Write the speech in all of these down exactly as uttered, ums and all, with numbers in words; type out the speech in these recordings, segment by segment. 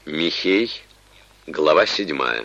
Михей, глава седьмая.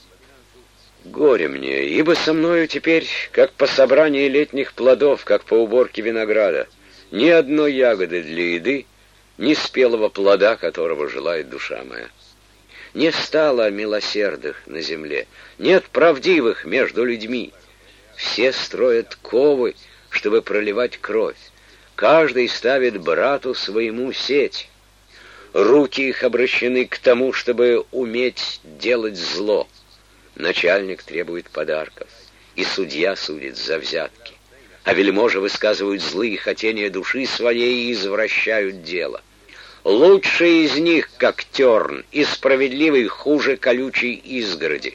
Горе мне, ибо со мною теперь, как по собрании летних плодов, как по уборке винограда, ни одной ягоды для еды, ни спелого плода, которого желает душа моя. Не стало милосердных на земле, нет правдивых между людьми. Все строят ковы, чтобы проливать кровь. Каждый ставит брату своему сеть. Руки их обращены к тому, чтобы уметь делать зло. Начальник требует подарков, и судья судит за взятки. А вельможи высказывают злые хотения души своей и извращают дело. Лучший из них, как терн, и справедливый хуже колючей изгороди.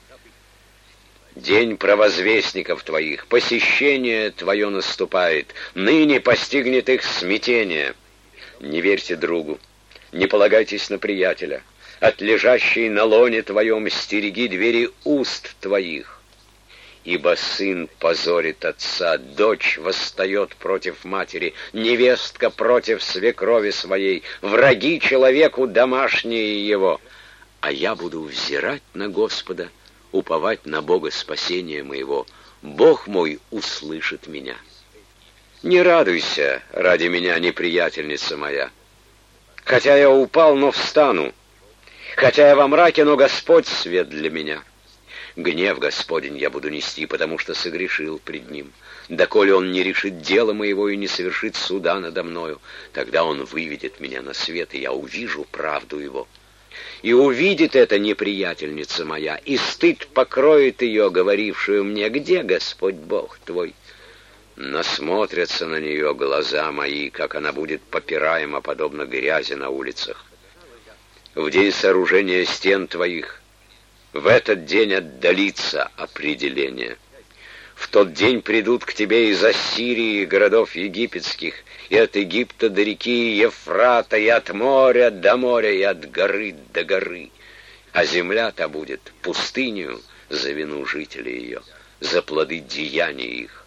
День провозвестников твоих, посещение твое наступает, ныне постигнет их смятение. Не верьте другу, не полагайтесь на приятеля. От лежащей на лоне твоем стереги двери уст твоих. Ибо сын позорит отца, дочь восстает против матери, невестка против свекрови своей, враги человеку домашние его. А я буду взирать на Господа, уповать на Бога спасения моего. Бог мой услышит меня. Не радуйся ради меня, неприятельница моя. Хотя я упал, но встану. Хотя я во мраке, но Господь свет для меня. Гнев Господень я буду нести, потому что согрешил пред Ним. Доколе Он не решит дело моего и не совершит суда надо мною, тогда Он выведет меня на свет, и я увижу правду Его. И увидит это неприятельница моя, и стыд покроет ее, говорившую мне: где Господь Бог твой? Насмотрятся на нее глаза мои, как она будет попираема, подобно грязи на улицах. В день сооружения стен твоих, в этот день отдалится определение. В тот день придут к тебе из Ассирии и городов египетских, и от Египта до реки Ефрата, и от моря до моря, и от горы до горы. А земля-то будет пустынью за вину жителей ее, за плоды деяний их.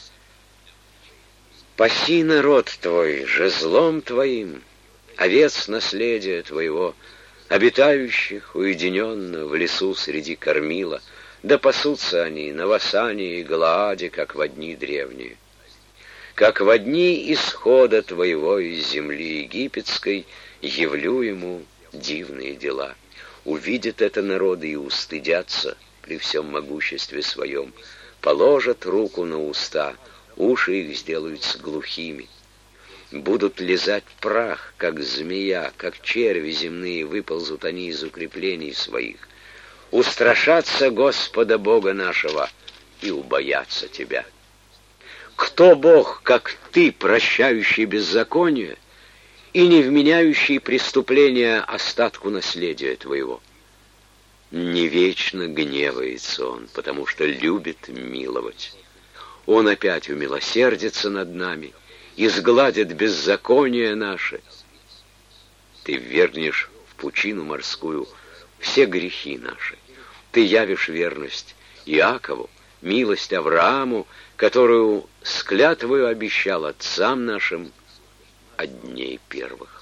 Паси народ твой жезлом твоим, овец наследия твоего, обитающих уединенно в лесу среди кормила, да пасутся они на Васане и Галааде, как во дни древние. Как во дни исхода твоего из земли египетской явлю ему дивные дела. Увидят это народы и устыдятся при всем могуществе своем, положат руку на уста, уши их сделаются глухими. Будут лизать прах, как змея, как черви земные, выползут они из укреплений своих. Устрашатся Господа Бога нашего и убоятся Тебя. Кто Бог, как Ты, прощающий беззаконие и не вменяющий преступления остатку наследия Твоего? Не вечно гневается Он, потому что любит миловать. Он опять умилосердится над нами и сгладит беззаконие наше. Ты ввергнешь в пучину морскую все грехи наши. Ты явишь верность Иакову, милость Аврааму, которую с клятвою обещал отцам нашим от дней первых.